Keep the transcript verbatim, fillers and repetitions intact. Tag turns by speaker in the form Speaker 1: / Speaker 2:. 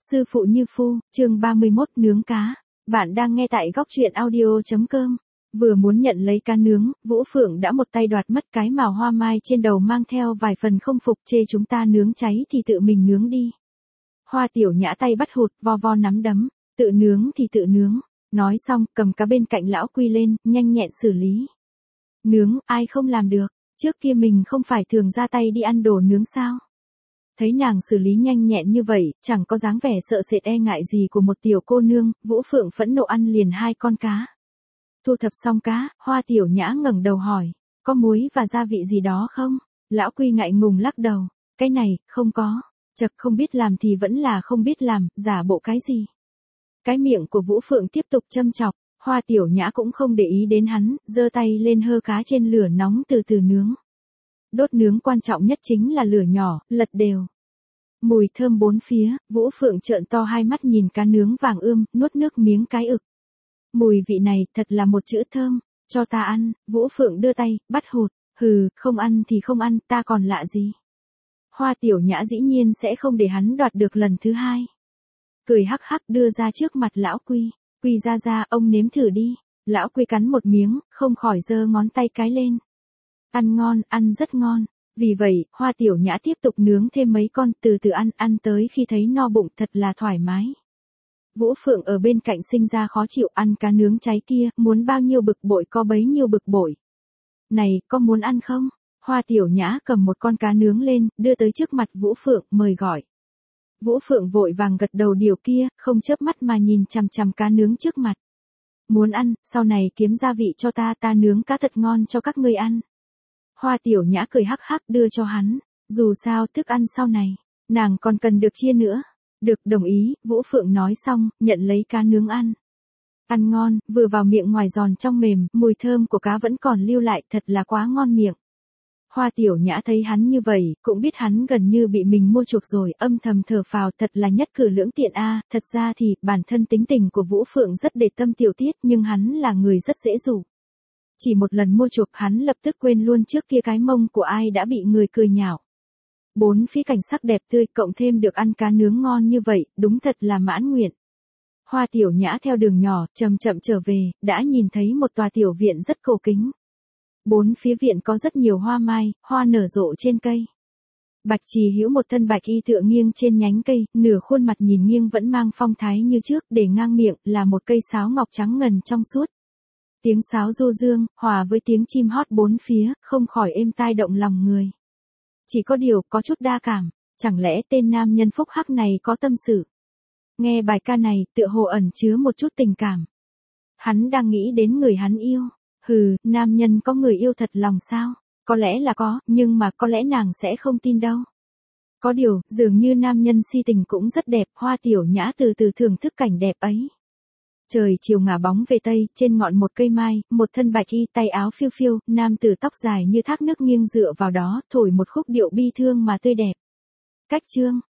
Speaker 1: Sư phụ như phu, chương ba mươi mốt nướng cá. Bạn đang nghe tại góc truyện audio chấm com. Vừa muốn nhận lấy cá nướng, Vũ Phượng đã một tay đoạt mất cái mào hoa mai trên đầu mang theo vài phần không phục chê chúng ta nướng cháy thì tự mình nướng đi. Hoa Tiểu Nhã tay bắt hụt, vo vo nắm đấm, tự nướng thì tự nướng. Nói xong, cầm cá bên cạnh lão Quy lên, nhanh nhẹn xử lý. Nướng, ai không làm được, trước kia mình không phải thường ra tay đi ăn đồ nướng sao? Thấy nàng xử lý nhanh nhẹn như vậy, chẳng có dáng vẻ sợ sệt e ngại gì của một tiểu cô nương, Vũ Phượng phẫn nộ ăn liền hai con cá. Thu thập xong cá, Hoa Tiểu Nhã ngẩng đầu hỏi, có muối và gia vị gì đó không? Lão Quy ngại ngùng lắc đầu, cái này, không có. Chật không biết làm thì vẫn là không biết làm, giả bộ cái gì. Cái miệng của Vũ Phượng tiếp tục châm chọc, Hoa Tiểu Nhã cũng không để ý đến hắn, giơ tay lên hơ cá trên lửa nóng từ từ nướng. Đốt nướng quan trọng nhất chính là lửa nhỏ, lật đều. Mùi thơm bốn phía, Vũ Phượng trợn to hai mắt nhìn cá nướng vàng ươm, nuốt nước miếng cái ực. Mùi vị này thật là một chữ thơm, cho ta ăn, Vũ Phượng đưa tay, bắt hụt, hừ, không ăn thì không ăn, ta còn lạ gì. Hoa Tiểu Nhã dĩ nhiên sẽ không để hắn đoạt được lần thứ hai. Cười hắc hắc đưa ra trước mặt lão Quy, Quy ra ra, ông nếm thử đi. Lão Quy cắn một miếng, không khỏi giơ ngón tay cái lên. Ăn ngon, ăn rất ngon. Vì vậy, Hoa Tiểu Nhã tiếp tục nướng thêm mấy con, từ từ ăn, ăn tới khi thấy no bụng thật là thoải mái. Vũ Phượng ở bên cạnh sinh ra khó chịu ăn cá nướng cháy kia, muốn bao nhiêu bực bội có bấy nhiêu bực bội. Này, có muốn ăn không? Hoa Tiểu Nhã cầm một con cá nướng lên, đưa tới trước mặt Vũ Phượng, mời gọi. Vũ Phượng vội vàng gật đầu điều kia, không chớp mắt mà nhìn chằm chằm cá nướng trước mặt. Muốn ăn, sau này kiếm gia vị cho ta, ta nướng cá thật ngon cho các ngươi ăn. Hoa Tiểu Nhã cười hắc hắc đưa cho hắn, dù sao thức ăn sau này, nàng còn cần được chia nữa. Được, đồng ý, Vũ Phượng nói xong, nhận lấy cá nướng ăn. Ăn ngon, vừa vào miệng ngoài giòn trong mềm, mùi thơm của cá vẫn còn lưu lại, thật là quá ngon miệng. Hoa Tiểu Nhã thấy hắn như vậy, cũng biết hắn gần như bị mình mua chuộc rồi, âm thầm thở phào, thật là nhất cử lưỡng tiện a. Thật ra thì, bản thân tính tình của Vũ Phượng rất để tâm tiểu tiết, nhưng hắn là người rất dễ dụ. Chỉ một lần mua chuộc hắn lập tức quên luôn trước kia cái mông của ai đã bị người cười nhạo. Bốn phía cảnh sắc đẹp tươi cộng thêm được ăn cá nướng ngon như vậy, đúng thật là mãn nguyện. Hoa Tiểu Nhã theo đường nhỏ, chậm chậm trở về, đã nhìn thấy một tòa tiểu viện rất cổ kính. Bốn phía viện có rất nhiều hoa mai, hoa nở rộ trên cây. Bạch Trì Hữu một thân bạch y tựa nghiêng trên nhánh cây, nửa khuôn mặt nhìn nghiêng vẫn mang phong thái như trước, để ngang miệng là một cây sáo ngọc trắng ngần trong suốt. Tiếng sáo du dương, hòa với tiếng chim hót bốn phía, không khỏi êm tai động lòng người. Chỉ có điều, có chút đa cảm, chẳng lẽ tên nam nhân phúc hắc này có tâm sự. Nghe bài ca này, tựa hồ ẩn chứa một chút tình cảm. Hắn đang nghĩ đến người hắn yêu. Hừ, nam nhân có người yêu thật lòng sao? Có lẽ là có, nhưng mà có lẽ nàng sẽ không tin đâu. Có điều, dường như nam nhân si tình cũng rất đẹp, Hoa Tiểu Nhã từ từ thưởng thức cảnh đẹp ấy. Trời chiều ngả bóng về tây, trên ngọn một cây mai, một thân bạch y tay áo phiêu phiêu, nam tử tóc dài như thác nước nghiêng dựa vào đó, thổi một khúc điệu bi thương mà tươi đẹp. Cách chương,